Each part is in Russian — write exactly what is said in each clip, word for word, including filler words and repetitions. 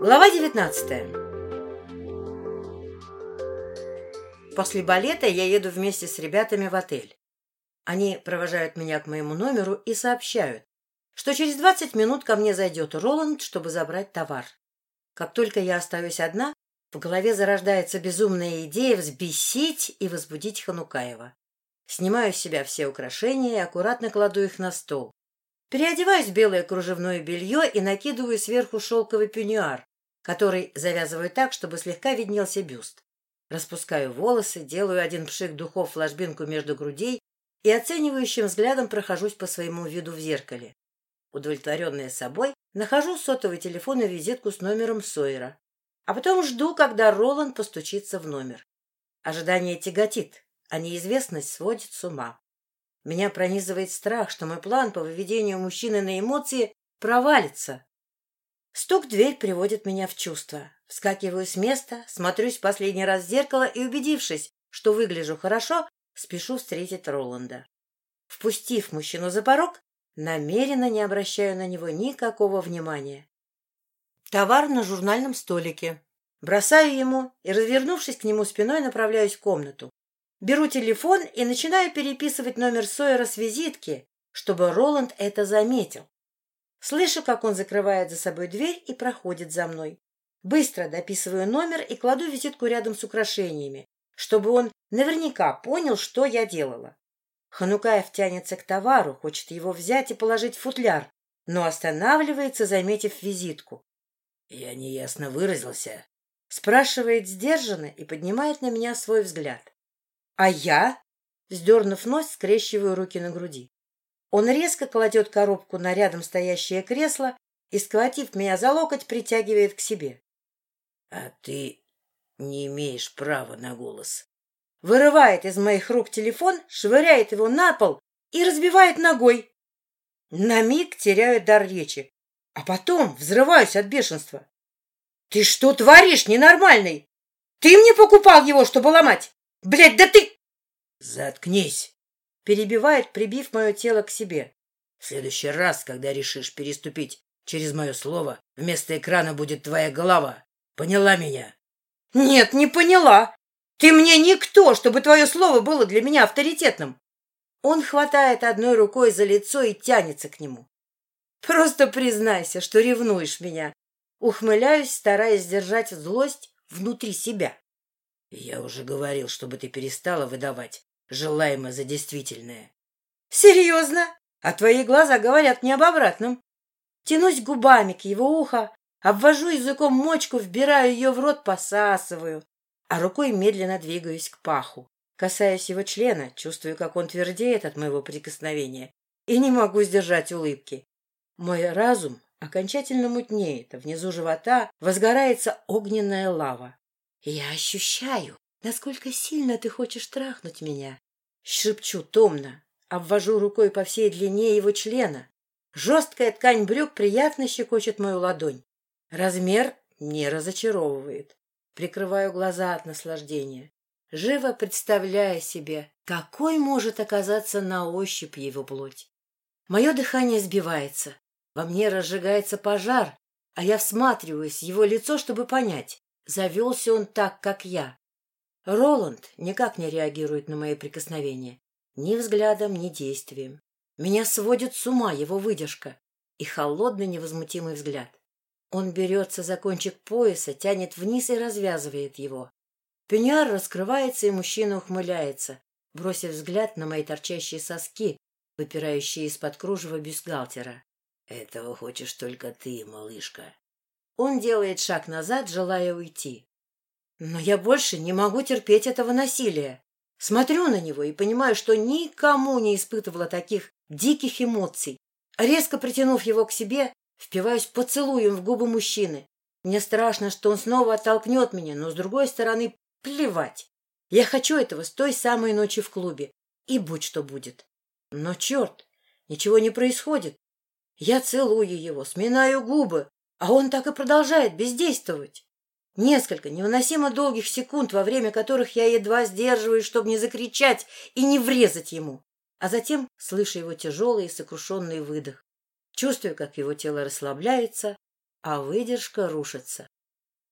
Глава девятнадцатая. После балета я еду вместе с ребятами в отель. Они провожают меня к моему номеру и сообщают, что через двадцать минут ко мне зайдет Роланд, чтобы забрать товар. Как только я остаюсь одна, в голове зарождается безумная идея взбесить и возбудить Ханукаева. Снимаю с себя все украшения и аккуратно кладу их на стол. Переодеваюсь в белое кружевное белье и накидываю сверху шелковый пеньюар, который завязываю так, чтобы слегка виднелся бюст. Распускаю волосы, делаю один пшик духов в ложбинку между грудей и оценивающим взглядом прохожусь по своему виду в зеркале. Удовлетворенная собой, нахожу сотовый телефон и визитку с номером Сойера, а потом жду, когда Роланд постучится в номер. Ожидание тяготит, а неизвестность сводит с ума. Меня пронизывает страх, что мой план по выведению мужчины на эмоции провалится. Стук в дверь приводит меня в чувство. Вскакиваю с места, смотрюсь в последний раз в зеркало и, убедившись, что выгляжу хорошо, спешу встретить Роланда. Впустив мужчину за порог, намеренно не обращаю на него никакого внимания. Товар на журнальном столике. Бросаю ему и, развернувшись к нему спиной, направляюсь в комнату. Беру телефон и начинаю переписывать номер Сойера с визитки, чтобы Роланд это заметил. Слышу, как он закрывает за собой дверь и проходит за мной. Быстро дописываю номер и кладу визитку рядом с украшениями, чтобы он наверняка понял, что я делала. Ханукаев тянется к товару, хочет его взять и положить в футляр, но останавливается, заметив визитку. — Я неясно выразился? — спрашивает сдержанно и поднимает на меня свой взгляд. А я, вздернув нос, скрещиваю руки на груди. Он резко кладет коробку на рядом стоящее кресло и, схватив меня за локоть, притягивает к себе. — А ты не имеешь права на голос. Вырывает из моих рук телефон, швыряет его на пол и разбивает ногой. На миг теряю дар речи, а потом взрываюсь от бешенства. — Ты что творишь, ненормальный? Ты мне покупал его, чтобы ломать? Блядь, да ты... — Заткнись! — перебивает, прибив мое тело к себе. — В следующий раз, когда решишь переступить через мое слово, вместо экрана будет твоя голова. Поняла меня? — Нет, не поняла. Ты мне никто, чтобы твое слово было для меня авторитетным. Он хватает одной рукой за лицо и тянется к нему. — Просто признайся, что ревнуешь меня. Ухмыляюсь, стараясь сдержать злость внутри себя. — Я уже говорил, чтобы ты перестала выдавать желаемое за действительное. — Серьезно? А твои глаза говорят не об обратном. Тянусь губами к его уху, обвожу языком мочку, вбираю ее в рот, посасываю, а рукой медленно двигаюсь к паху. Касаясь его члена, чувствую, как он твердеет от моего прикосновения, и не могу сдержать улыбки. Мой разум окончательно мутнеет, а внизу живота возгорается огненная лава. Я ощущаю, насколько сильно ты хочешь трахнуть меня. Шепчу томно, обвожу рукой по всей длине его члена. Жесткая ткань брюк приятно щекочет мою ладонь. Размер не разочаровывает. Прикрываю глаза от наслаждения, живо представляя себе, какой может оказаться на ощупь его плоть. Мое дыхание сбивается, во мне разжигается пожар, а я всматриваюсь в его лицо, чтобы понять, завелся он так, как я. Роланд никак не реагирует на мои прикосновения. Ни взглядом, ни действием. Меня сводит с ума его выдержка и холодный невозмутимый взгляд. Он берется за кончик пояса, тянет вниз и развязывает его. Пеньюар раскрывается, и мужчина ухмыляется, бросив взгляд на мои торчащие соски, выпирающие из-под кружева бюстгальтера. — Этого хочешь только ты, малышка. Он делает шаг назад, желая уйти. Но я больше не могу терпеть этого насилия. Смотрю на него и понимаю, что никому не испытывала таких диких эмоций. Резко притянув его к себе, впиваюсь поцелуем в губы мужчины. Мне страшно, что он снова оттолкнет меня, но, с другой стороны, плевать. Я хочу этого с той самой ночи в клубе. И будь что будет. Но, черт, ничего не происходит. Я целую его, сминаю губы, а он так и продолжает бездействовать. Несколько невыносимо долгих секунд, во время которых я едва сдерживаюсь, чтобы не закричать и не врезать ему. А затем слышу его тяжелый и сокрушенный выдох. Чувствую, как его тело расслабляется, а выдержка рушится.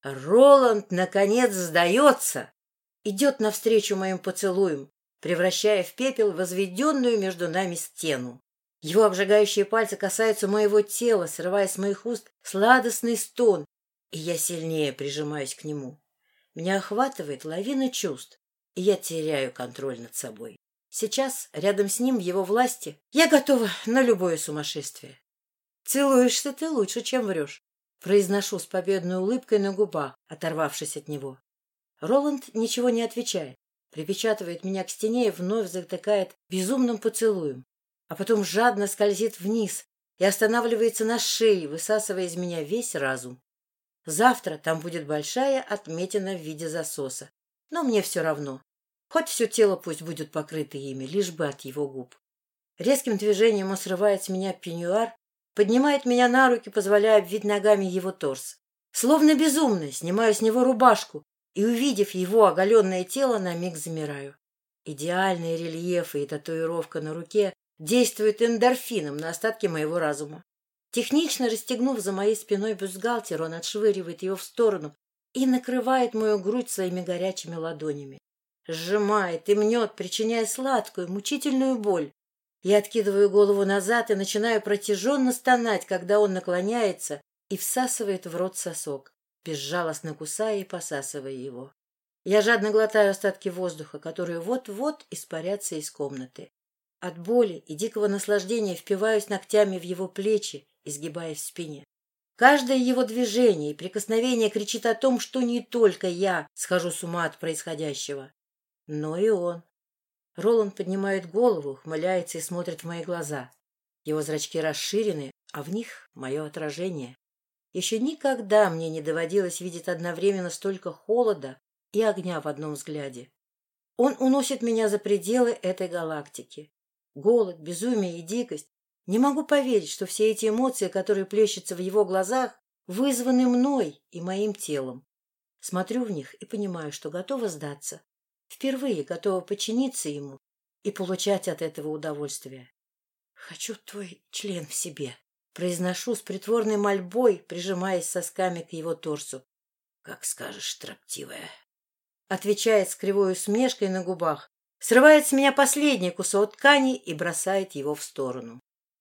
Роланд, наконец, сдается. Идет навстречу моим поцелуям, превращая в пепел возведенную между нами стену. Его обжигающие пальцы касаются моего тела, срывая с моих уст сладостный стон, и я сильнее прижимаюсь к нему. Меня охватывает лавина чувств, и я теряю контроль над собой. Сейчас, рядом с ним, в его власти, я готова на любое сумасшествие. «Целуешься ты лучше, чем врешь», — произношу с победной улыбкой на губах, оторвавшись от него. Роланд ничего не отвечает, припечатывает меня к стене и вновь затыкает безумным поцелуем, а потом жадно скользит вниз и останавливается на шее, высасывая из меня весь разум. Завтра там будет большая отметина в виде засоса, но мне все равно. Хоть все тело пусть будет покрыто ими, лишь бы от его губ. Резким движением он срывает с меня пеньюар, поднимает меня на руки, позволяя обвить ногами его торс. Словно безумная, снимаю с него рубашку и, увидев его оголенное тело, на миг замираю. Идеальные рельефы и татуировка на руке действуют эндорфином на остатки моего разума. Технично расстегнув за моей спиной бюстгальтер, он отшвыривает его в сторону и накрывает мою грудь своими горячими ладонями. Сжимает и мнет, причиняя сладкую, мучительную боль. Я откидываю голову назад и начинаю протяженно стонать, когда он наклоняется и всасывает в рот сосок, безжалостно кусая и посасывая его. Я жадно глотаю остатки воздуха, которые вот-вот испарятся из комнаты. От боли и дикого наслаждения впиваюсь ногтями в его плечи, изгибаясь в спине. Каждое его движение и прикосновение кричит о том, что не только я схожу с ума от происходящего, но и он. Роланд поднимает голову, ухмыляется и смотрит в мои глаза. Его зрачки расширены, а в них мое отражение. Еще никогда мне не доводилось видеть одновременно столько холода и огня в одном взгляде. Он уносит меня за пределы этой галактики. Голод, безумие и дикость. Не могу поверить, что все эти эмоции, которые плещутся в его глазах, вызваны мной и моим телом. Смотрю в них и понимаю, что готова сдаться. Впервые готова подчиниться ему и получать от этого удовольствие. «Хочу твой член в себе», — произношу с притворной мольбой, прижимаясь сосками к его торсу. «Как скажешь, строптивая», — отвечает с кривой усмешкой на губах, срывает с меня последний кусок ткани и бросает его в сторону.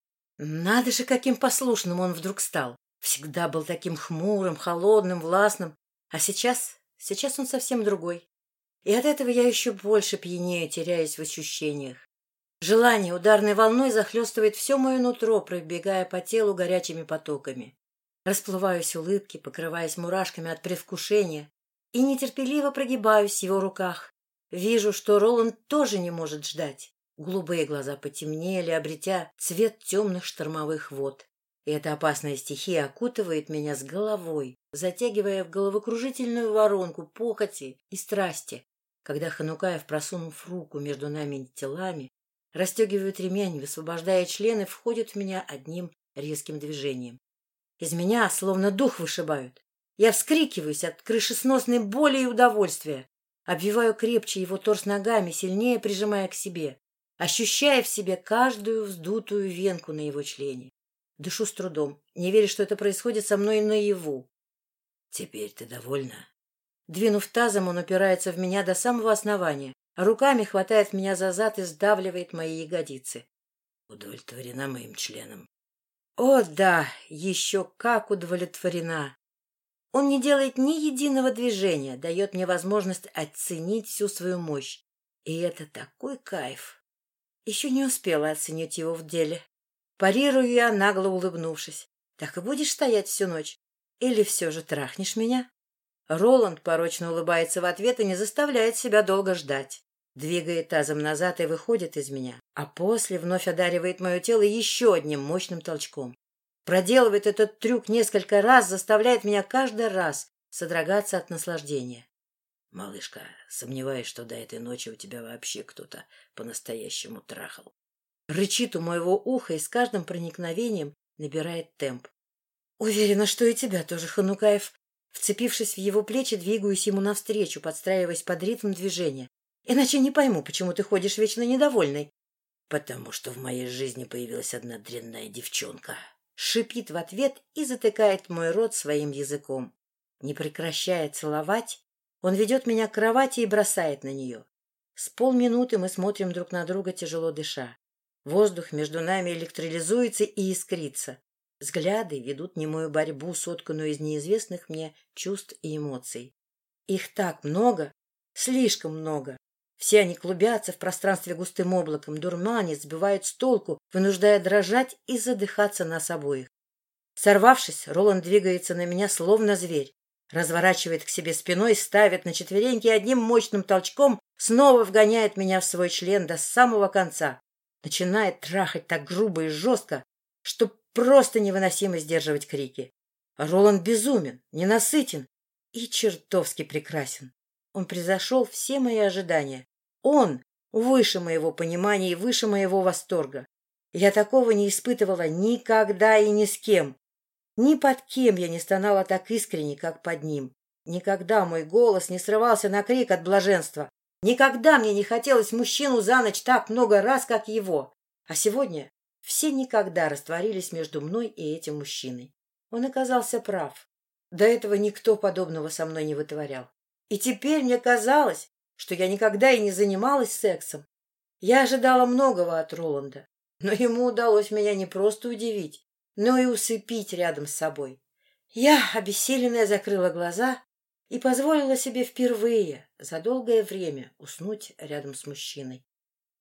Надо же, каким послушным он вдруг стал. Всегда был таким хмурым, холодным, властным. А сейчас, сейчас он совсем другой. И от этого я еще больше пьянею, теряясь в ощущениях. Желание ударной волной захлестывает все мое нутро, пробегая по телу горячими потоками. Расплываюсь в улыбке, покрываясь мурашками от предвкушения, и нетерпеливо прогибаюсь в его руках. Вижу, что Роланд тоже не может ждать. Голубые глаза потемнели, обретя цвет темных штормовых вод. И эта опасная стихия окутывает меня с головой, затягивая в головокружительную воронку похоти и страсти, когда Ханукаев, просунув руку между нами телами, расстегивает ремень, высвобождая член и входит в меня одним резким движением. Из меня словно дух вышибают. Я вскрикиваюсь от крышесносной боли и удовольствия, обвиваю крепче его торс ногами, сильнее прижимая к себе, ощущая в себе каждую вздутую венку на его члене. Дышу с трудом, не веря, что это происходит со мной наяву. «Теперь ты довольна?» Двинув тазом, он упирается в меня до самого основания, а руками хватает меня за зад и сдавливает мои ягодицы. «Удовлетворена моим членом?» О, да, еще как удовлетворена! Он не делает ни единого движения, дает мне возможность оценить всю свою мощь. И это такой кайф! Еще не успела оценить его в деле. Парирую я, нагло улыбнувшись. Так и будешь стоять всю ночь? Или все же трахнешь меня? Роланд порочно улыбается в ответ и не заставляет себя долго ждать. Двигает тазом назад и выходит из меня, а после вновь одаривает мое тело еще одним мощным толчком. Проделывает этот трюк несколько раз, заставляет меня каждый раз содрогаться от наслаждения. «Малышка, сомневаюсь, что до этой ночи у тебя вообще кто-то по-настоящему трахал». Рычит у моего уха и с каждым проникновением набирает темп. «Уверена, что и тебя тоже, Ханукаев». Вцепившись в его плечи, двигаюсь ему навстречу, подстраиваясь под ритм движения. Иначе не пойму, почему ты ходишь вечно недовольный. Потому что в моей жизни появилась одна дрянная девчонка. Шипит в ответ и затыкает мой рот своим языком. Не прекращая целовать, он ведет меня к кровати и бросает на нее. С полминуты мы смотрим друг на друга, тяжело дыша. Воздух между нами электролизуется и искрится. Взгляды ведут немую борьбу, сотканную из неизвестных мне чувств и эмоций. Их так много, слишком много. Все они клубятся в пространстве густым облаком, дурманят, сбивают с толку, вынуждая дрожать и задыхаться нас обоих. Сорвавшись, Роланд двигается на меня, словно зверь. Разворачивает к себе спиной, ставит на четвереньки и одним мощным толчком снова вгоняет меня в свой член до самого конца. Начинает трахать так грубо и жестко, что просто невыносимо сдерживать крики. Роланд безумен, ненасытен и чертовски прекрасен. Он превзошел все мои ожидания. Он выше моего понимания и выше моего восторга. Я такого не испытывала никогда и ни с кем. Ни под кем я не стонала так искренне, как под ним. Никогда мой голос не срывался на крик от блаженства. Никогда мне не хотелось мужчину за ночь так много раз, как его. А сегодня все никогда растворились между мной и этим мужчиной. Он оказался прав. До этого никто подобного со мной не вытворял. И теперь мне казалось, что я никогда и не занималась сексом. Я ожидала многого от Роланда, но ему удалось меня не просто удивить, но и усыпить рядом с собой. Я, обессиленная, закрыла глаза и позволила себе впервые за долгое время уснуть рядом с мужчиной.